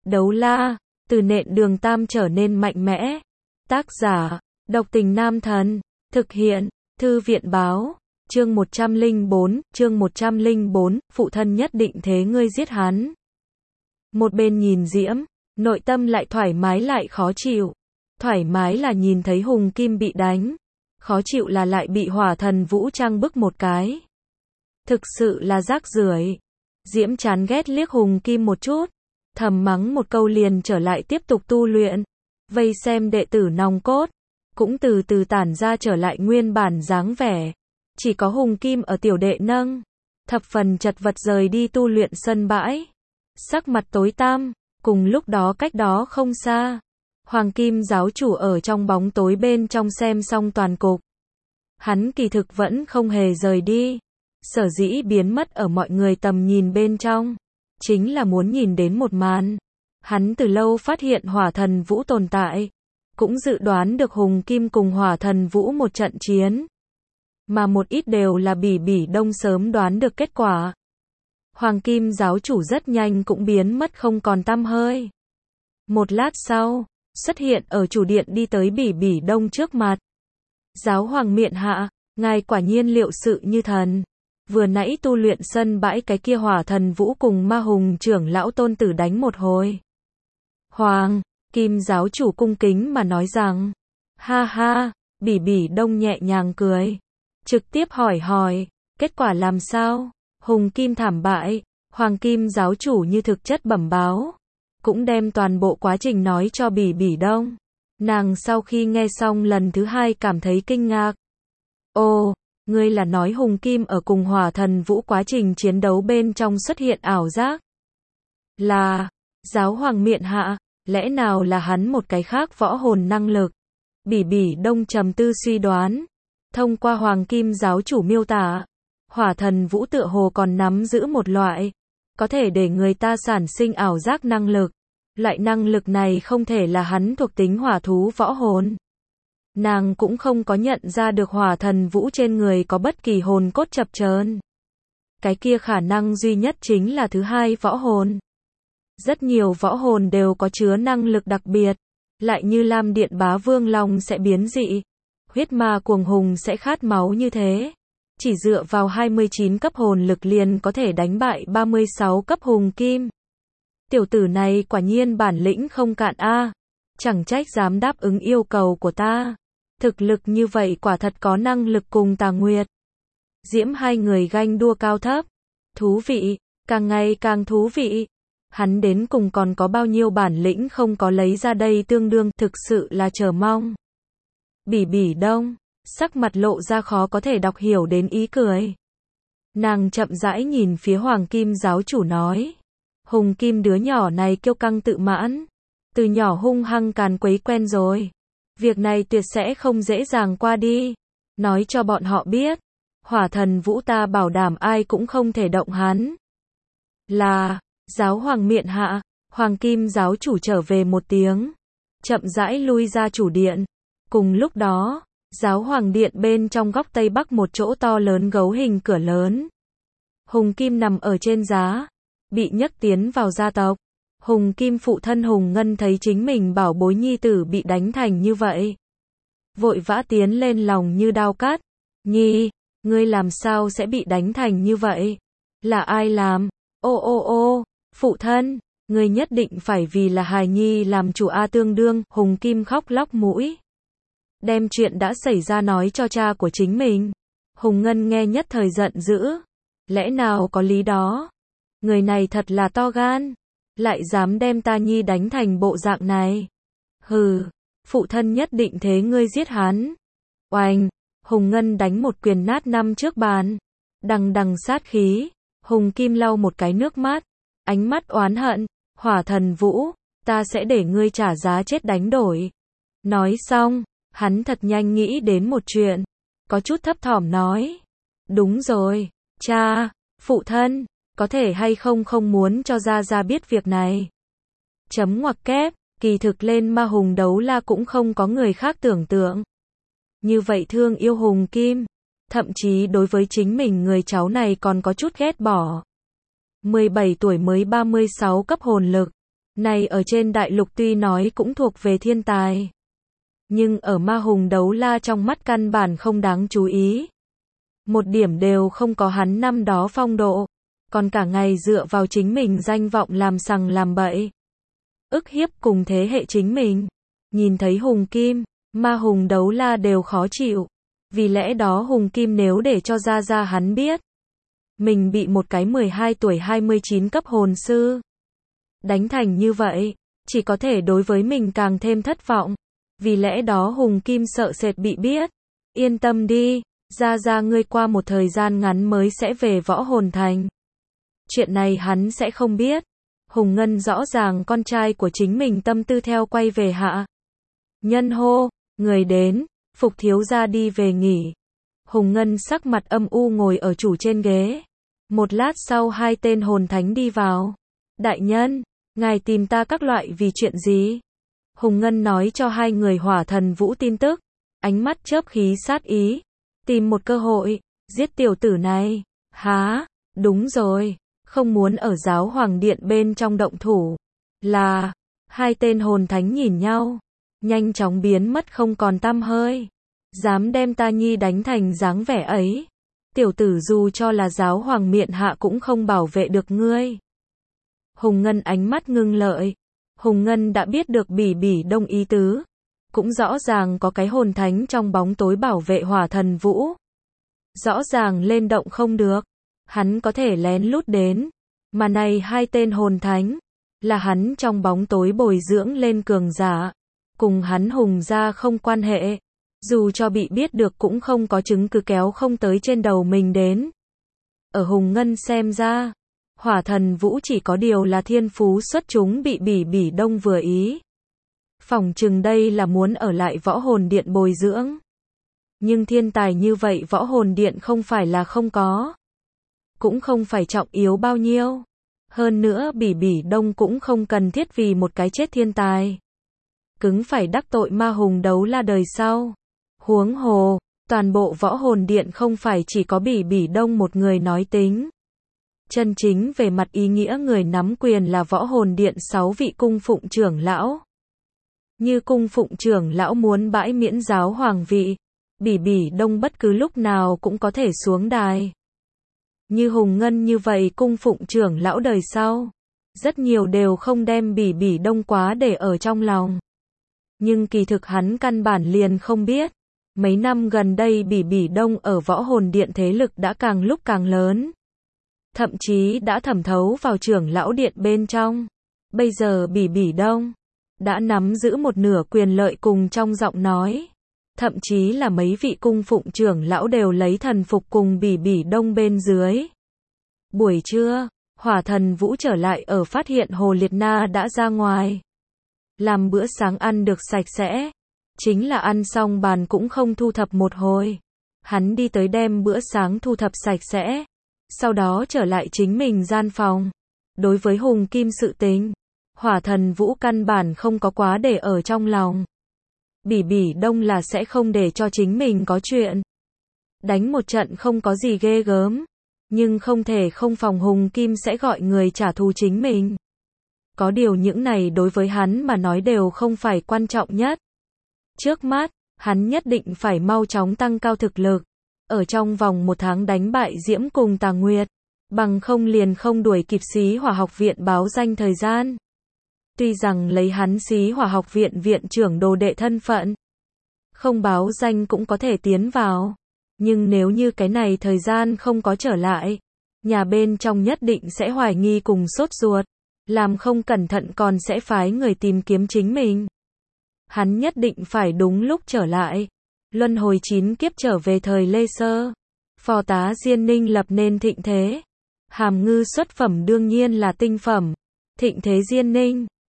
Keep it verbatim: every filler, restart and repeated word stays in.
Đấu la, từ nện đường tam trở nên mạnh mẽ. Tác giả, Độc Tình Nam Thần. Thực hiện, Thư viện báo. Chương một trăm lẻ bốn, chương một trăm lẻ bốn, phụ thân nhất định thế ngươi giết hắn. Một bên nhìn Diễm, nội tâm lại thoải mái lại khó chịu. Thoải mái là nhìn thấy Hùng Kim bị đánh. Khó chịu là lại bị Hỏa Thần Vũ Trang bức một cái. Thực sự là rác rưởi. Diễm chán ghét liếc Hùng Kim một chút. Thầm mắng một câu liền trở lại tiếp tục tu luyện. Vây xem đệ tử nòng cốt. Cũng từ từ tản ra trở lại nguyên bản dáng vẻ. Chỉ có Hùng Kim ở tiểu đệ nâng. Thập phần chật vật rời đi tu luyện sân bãi. Sắc mặt tối tăm. Cùng lúc đó cách đó không xa. Hoàng Kim giáo chủ ở trong bóng tối bên trong xem xong toàn cục. Hắn kỳ thực vẫn không hề rời đi. Sở dĩ biến mất ở mọi người tầm nhìn bên trong. Chính là muốn nhìn đến một màn. Hắn từ lâu phát hiện Hỏa Thần Vũ tồn tại. Cũng dự đoán được Hùng Kim cùng Hỏa Thần Vũ một trận chiến. Mà một ít đều là Bỉ Bỉ Đông sớm đoán được kết quả. Hoàng Kim giáo chủ rất nhanh cũng biến mất không còn tăm hơi. Một lát sau, xuất hiện ở chủ điện đi tới Bỉ Bỉ Đông trước mặt. Giáo hoàng miện hạ, ngài quả nhiên liệu sự như thần. Vừa nãy tu luyện sân bãi cái kia Hỏa Thần Vũ cùng Ma Hùng trưởng lão tôn tử đánh một hồi. Hoàng Kim giáo chủ cung kính mà nói rằng, ha ha, Bỉ Bỉ Đông nhẹ nhàng cười. Trực tiếp hỏi hỏi, kết quả làm sao? Hùng Kim thảm bại, Hoàng Kim giáo chủ như thực chất bẩm báo. Cũng đem toàn bộ quá trình nói cho Bỉ Bỉ Đông. Nàng sau khi nghe xong lần thứ hai cảm thấy kinh ngạc. Ồ, ngươi là nói Hùng Kim ở cùng Hỏa Thần Vũ quá trình chiến đấu bên trong xuất hiện ảo giác? Là, giáo hoàng miện hạ, lẽ nào là hắn một cái khác võ hồn năng lực? Bỉ Bỉ Đông trầm tư suy đoán. Thông qua Hoàng Kim giáo chủ miêu tả, Hỏa Thần Vũ tựa hồ còn nắm giữ một loại có thể để người ta sản sinh ảo giác năng lực. Loại năng lực này không thể là hắn thuộc tính hỏa thú võ hồn. Nàng cũng không có nhận ra được Hỏa Thần Vũ trên người có bất kỳ hồn cốt chập chờn. Cái kia khả năng duy nhất chính là thứ hai võ hồn. Rất nhiều võ hồn đều có chứa năng lực đặc biệt, lại như Lam Điện Bá Vương Long sẽ biến dị, Huyết Ma Cuồng Hùng sẽ khát máu như thế. Chỉ dựa vào hai mươi chín cấp hồn lực liền có thể đánh bại ba mươi sáu cấp Hùng Kim. Tiểu tử này quả nhiên bản lĩnh không cạn a, chẳng trách dám đáp ứng yêu cầu của ta. Thực lực như vậy quả thật có năng lực cùng Tà Nguyệt. Diễm hai người ganh đua cao thấp. Thú vị, càng ngày càng thú vị. Hắn đến cùng còn có bao nhiêu bản lĩnh không có lấy ra đây tương đương, thực sự là chờ mong. Bỉ Bỉ Đông, sắc mặt lộ ra khó có thể đọc hiểu đến ý cười. Nàng chậm rãi nhìn phía Hoàng Kim giáo chủ nói. Hùng Kim đứa nhỏ này kiêu căng tự mãn. Từ nhỏ hung hăng càn quấy quen rồi. Việc này tuyệt sẽ không dễ dàng qua đi. Nói cho bọn họ biết. Hỏa Thần Vũ ta bảo đảm ai cũng không thể động hắn. Là, giáo hoàng miện hạ, Hoàng Kim giáo chủ trở về một tiếng. Chậm rãi lui ra chủ điện. Cùng lúc đó, giáo hoàng điện bên trong góc tây bắc một chỗ to lớn gấu hình cửa lớn. Hùng Kim nằm ở trên giá. Bị nhấc tiến vào gia tộc. Hùng Kim phụ thân Hùng Ngân thấy chính mình bảo bối nhi tử bị đánh thành như vậy. Vội vã tiến lên lòng như đao cắt. Nhi, ngươi làm sao sẽ bị đánh thành như vậy? Là ai làm? Ô ô ô, phụ thân, ngươi nhất định phải vì là hài nhi làm chủ a tương đương. Hùng Kim khóc lóc mũi. Đem chuyện đã xảy ra nói cho cha của chính mình. Hùng Ngân nghe nhất thời giận dữ. Lẽ nào có lý đó? Người này thật là to gan. Lại dám đem ta nhi đánh thành bộ dạng này. Hừ, phụ thân nhất định thế ngươi giết hắn. Oanh, Hùng Ngân đánh một quyền nát năm trước bàn. Đằng đằng sát khí. Hùng Kim lau một cái nước mắt. Ánh mắt oán hận. Hỏa Thần Vũ, ta sẽ để ngươi trả giá chết đánh đổi. Nói xong, hắn thật nhanh nghĩ đến một chuyện. Có chút thấp thỏm nói. Đúng rồi, cha, phụ thân. Có thể hay không không muốn cho Gia Gia biết việc này. Chấm ngoặc kép, kỳ thực lên Ma Hùng đấu la cũng không có người khác tưởng tượng. Như vậy thương yêu Hùng Kim. Thậm chí đối với chính mình người cháu này còn có chút ghét bỏ. mười bảy tuổi mới ba mươi sáu cấp hồn lực. Này ở trên đại lục tuy nói cũng thuộc về thiên tài, nhưng ở Ma Hùng Đấu La trong mắt căn bản không đáng chú ý. Một điểm đều không có hắn năm đó phong độ, còn cả ngày dựa vào chính mình danh vọng làm sằng làm bậy, ức hiếp cùng thế hệ chính mình. Nhìn thấy Hùng Kim, Ma Hùng Đấu La đều khó chịu. Vì lẽ đó Hùng Kim nếu để cho Gia Gia hắn biết, mình bị một cái mười hai tuổi hai mươi chín cấp hồn sư đánh thành như vậy, chỉ có thể đối với mình càng thêm thất vọng. Vì lẽ đó Hùng Kim sợ sệt bị biết. Yên tâm đi, Gia Gia ngươi qua một thời gian ngắn mới sẽ về Võ Hồn Thành. Chuyện này hắn sẽ không biết. Hùng Ngân rõ ràng con trai của chính mình tâm tư theo quay về hạ nhân hô, người đến, Phục thiếu gia đi về nghỉ. Hùng Ngân sắc mặt âm u ngồi ở chủ trên ghế. Một lát sau hai tên hồn thánh đi vào. Đại nhân, ngài tìm ta các loại vì chuyện gì? Hùng Ngân nói cho hai người Hỏa Thần Vũ tin tức. Ánh mắt chớp khí sát ý. Tìm một cơ hội, giết tiểu tử này. Há, đúng rồi, không muốn ở giáo hoàng điện bên trong động thủ. Là, hai tên hồn thánh nhìn nhau, nhanh chóng biến mất không còn tăm hơi. Dám đem ta nhi đánh thành dáng vẻ ấy. Tiểu tử dù cho là giáo hoàng miện hạ cũng không bảo vệ được ngươi. Hùng Ngân ánh mắt ngưng lợi. Hùng Ngân đã biết được Bỉ Bỉ Đông ý tứ. Cũng rõ ràng có cái hồn thánh trong bóng tối bảo vệ Hỏa Thần Vũ. Rõ ràng lên động không được. Hắn có thể lén lút đến. Mà này hai tên hồn thánh, là hắn trong bóng tối bồi dưỡng lên cường giả. Cùng hắn Hùng gia không quan hệ. Dù cho bị biết được cũng không có chứng cứ kéo không tới trên đầu mình đến. Ở Hùng Ngân xem ra, Hỏa Thần Vũ chỉ có điều là thiên phú xuất chúng bị Bỉ Bỉ Đông vừa ý. Phỏng chừng đây là muốn ở lại Võ Hồn Điện bồi dưỡng. Nhưng thiên tài như vậy Võ Hồn Điện không phải là không có. Cũng không phải trọng yếu bao nhiêu. Hơn nữa Bỉ Bỉ Đông cũng không cần thiết vì một cái chết thiên tài. Cứng phải đắc tội Ma Hùng Đấu La đời sau. Huống hồ, toàn bộ Võ Hồn Điện không phải chỉ có Bỉ Bỉ Đông một người nói tính. Chân chính về mặt ý nghĩa người nắm quyền là Võ Hồn Điện sáu vị cung phụng trưởng lão. Như cung phụng trưởng lão muốn bãi miễn giáo hoàng vị, Bỉ Bỉ Đông bất cứ lúc nào cũng có thể xuống đài. Như Hùng Ngân như vậy cung phụng trưởng lão đời sau, rất nhiều đều không đem Bỉ Bỉ Đông quá để ở trong lòng. Nhưng kỳ thực hắn căn bản liền không biết. Mấy năm gần đây Bỉ Bỉ Đông ở Võ Hồn Điện thế lực đã càng lúc càng lớn. Thậm chí đã thẩm thấu vào trưởng lão điện bên trong. Bây giờ Bỉ Bỉ Đông đã nắm giữ một nửa quyền lợi cùng trong giọng nói. Thậm chí là mấy vị cung phụng trưởng lão đều lấy thần phục cùng Bỉ Bỉ Đông bên dưới. Buổi trưa, Hỏa Thần Vũ trở lại ở phát hiện Hồ Liệt Na đã ra ngoài. Làm bữa sáng ăn được sạch sẽ. Chính là ăn xong bàn cũng không thu thập một hồi. Hắn đi tới đem bữa sáng thu thập sạch sẽ. Sau đó trở lại chính mình gian phòng. Đối với Hùng Kim sự tình, Hỏa Thần Vũ căn bản không có quá để ở trong lòng. Bỉ Bỉ Đông là sẽ không để cho chính mình có chuyện. Đánh một trận không có gì ghê gớm. Nhưng không thể không phòng Hùng Kim sẽ gọi người trả thù chính mình. Có điều những này đối với hắn mà nói đều không phải quan trọng nhất. Trước mắt, hắn nhất định phải mau chóng tăng cao thực lực. Ở trong vòng một tháng đánh bại Diễm cùng Tà Nguyệt. Bằng không liền không đuổi kịp Xí Hỏa Học Viện báo danh thời gian. Tuy rằng lấy hắn Xí Hỏa Học Viện viện trưởng đồ đệ thân phận, không báo danh cũng có thể tiến vào. Nhưng nếu như cái này thời gian không có trở lại, nhà bên trong nhất định sẽ hoài nghi cùng sốt ruột. Làm không cẩn thận còn sẽ phái người tìm kiếm chính mình. Hắn nhất định phải đúng lúc trở lại. Luân hồi chín kiếp trở về thời Lê Sơ. Phò tá Diên Ninh lập nên thịnh thế. Hàm Ngư xuất phẩm đương nhiên là tinh phẩm. Thịnh thế Diên Ninh.